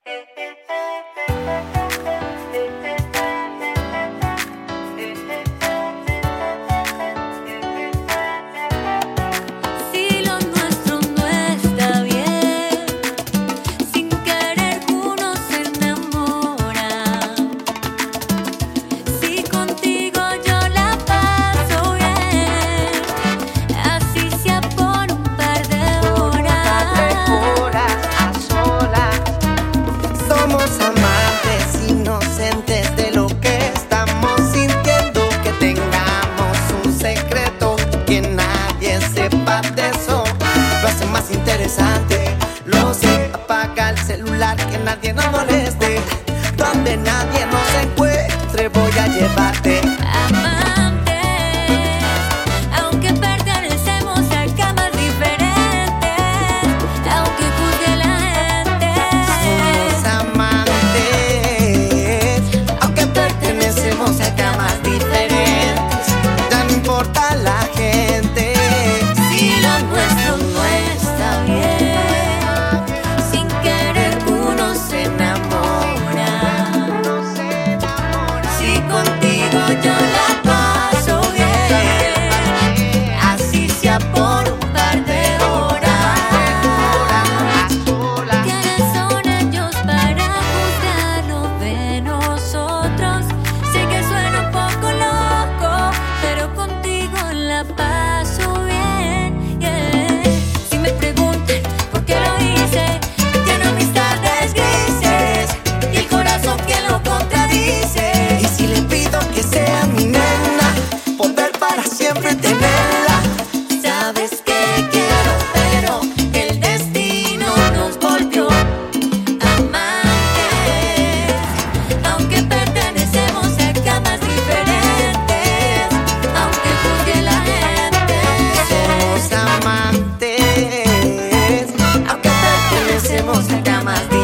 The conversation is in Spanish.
Si lo nuestro no está bien, sin querer uno se enamora. Si contigo yo la paso bien, así sea por un par de horas. A solas. Somos amantes inocentes de lo que estamos sintiendo. Que tengamos un secreto, que nadie sepa de eso. Lo hace más interesante, lo sé. Apaga el celular, que nadie nos moleste. Donde nadie nos encuentre voy a llevarte. Amantes, aunque pertenecemos a camas diferentes, aunque juzgue la gente. Somos amantes, aunque pertenecemos a camas diferentes. Ya no importa la gente. Si lo nuestro no está bien, sin querer uno se enamora. Si contigo yo la paso bien, así sea por un par de horas. ¿Quiénes son ellos para juzgar lo de nosotros? Sé que suena un poco loco, pero contigo la paso bien, yeah. Si me preguntan por qué lo hice, tiene amistades grises y el corazón que lo contradice. Y si le pido que sea mi nena, poder para siempre tenerla. Sabes que quiero, pero el destino nos volvió amantes, aunque pertenecemos a camas diferentes, aunque juzgue la gente. Somos amantes, aunque pertenecemos a camas diferentes.